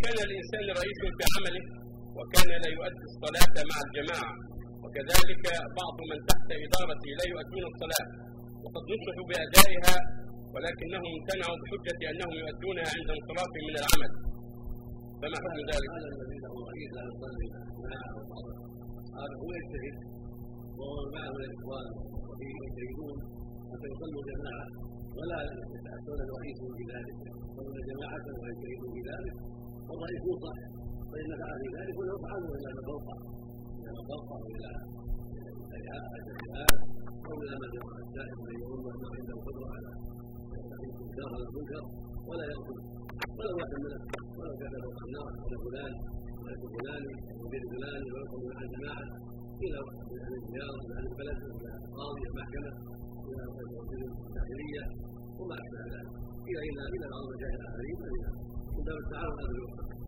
كان الإنسان رئيس في عمله وكان لا يؤدي الصلاة مع الجماعة، وكذلك بعض من تحت إدارته لا يؤدون الصلاة وقد نصحوا بأدائها ولكنهم امتنعوا بحجة أنهم يؤدونها عند انصرافهم من العمل، فما حكم ذلك؟ هذا الذي له رئيس لا يصلي معه وبعض أصحابه هو يجتهد وهو معه الإخوان يجتهدون حتى يصلوا جماعة ولا يتأثرون الرئيس بذلك، يصلون جماعة ويجتهدون بذلك والرئيس ينصح فإن فعل في ذلك وله فعله إلى مفوقه إلى الجهاد أو إلى من يرى السائل من يظن أنه عنده قدرة على الإنكار على المنكر ولا يغفل ولو يحمل ولو كان له النار على فلان وليس فلان وبين فلان ويقوم مع الجماعة إلى أهل الديار إلى أهل البلد إلى القاضي المحكمة إلى الداخلية وما أشبه ذلك إلى بعض المشايخ الآخرين من باب التعاون هذا الوقت